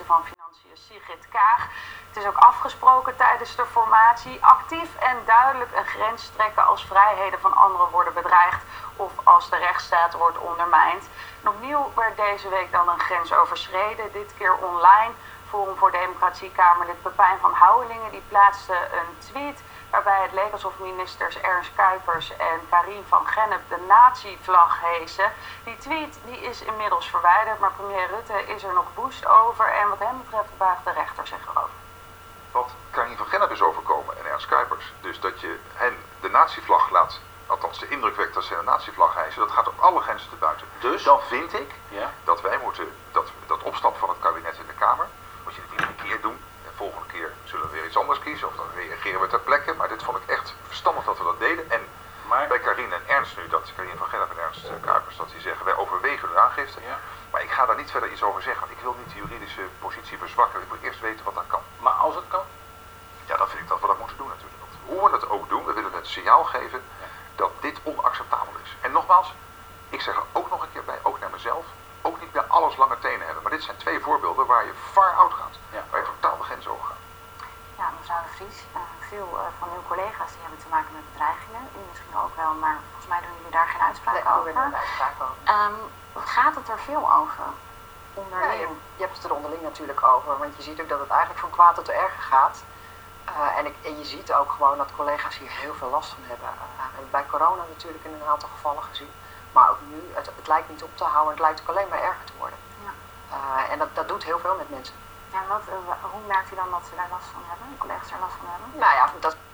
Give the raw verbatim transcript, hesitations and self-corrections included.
minister van Financiën Sigrid Kaag. Het is ook afgesproken tijdens de formatie actief en duidelijk een grens trekken als vrijheden van anderen worden bedreigd of als de rechtsstaat wordt ondermijnd. En opnieuw werd deze week dan een grens overschreden, dit keer online. Forum voor Democratie Kamerlid Pepijn van Houwelingen die plaatste een tweet waarbij het leek alsof ministers Ernst Kuipers en Karin van Gennep de nazi-vlag hezen. Die tweet die is inmiddels verwijderd, maar premier Rutte is er nog woest over en wat hem betreft buigt de rechter zich erover. Wat Karin van Gennep is overkomen en Ernst Kuipers, dus dat je hen de nazi-vlag laat, althans de indruk wekt dat ze een nazi-vlag hijsen, dat gaat op alle grenzen te buiten. Dus? Dan vind ik Ja. dat wij moeten, dat, dat opstappen van het kabinet in de Kamer, moet je het iedere keer doen. De volgende keer zullen we weer iets anders kiezen of dan reageren we ter plekke. Maar dit vond ik echt verstandig dat we dat deden. En Maar... bij Karin en Ernst nu, dat Karin van Gennep en Ernst Kuipers, dat die zeggen wij overwegen de aangifte. Ja. Maar ik ga daar niet verder iets over zeggen, want ik wil niet de juridische positie verzwakken. Ik wil eerst weten wat dat kan. Maar als het kan? Ja, dan vind ik dat we dat moeten doen natuurlijk. Want hoe we het ook doen, we willen het signaal geven dat dit onacceptabel is. En nogmaals, ik zeg er ook nog een keer bij, ook naar mezelf, ook niet bij alles lange tenen hebben. Maar dit zijn twee voorbeelden waar je far out gaat. Ja. Waar je totaal de grens over gaat. Ja, mevrouw de Vries, uh, veel uh, van uw collega's die hebben te maken met bedreigingen. U misschien ook wel, maar volgens mij doen jullie daar geen uitspraak Nee, over. daar een uitspraak over. Um, gaat het er veel over? Onderling? Ja, je, je hebt het er onderling natuurlijk over, want je ziet ook dat het eigenlijk van kwaad tot erger gaat. Uh, en, ik, en je ziet ook gewoon dat collega's hier heel veel last van hebben. Uh, bij corona natuurlijk in een aantal gevallen gezien. Maar ook nu, het, het lijkt niet op te houden, het lijkt ook alleen maar erger te worden. Ja. Uh, en dat, dat doet heel veel met mensen. En wat, uh, hoe merkt u dan dat ze daar last van hebben? De collega's er last van hebben? Nou ja, dat,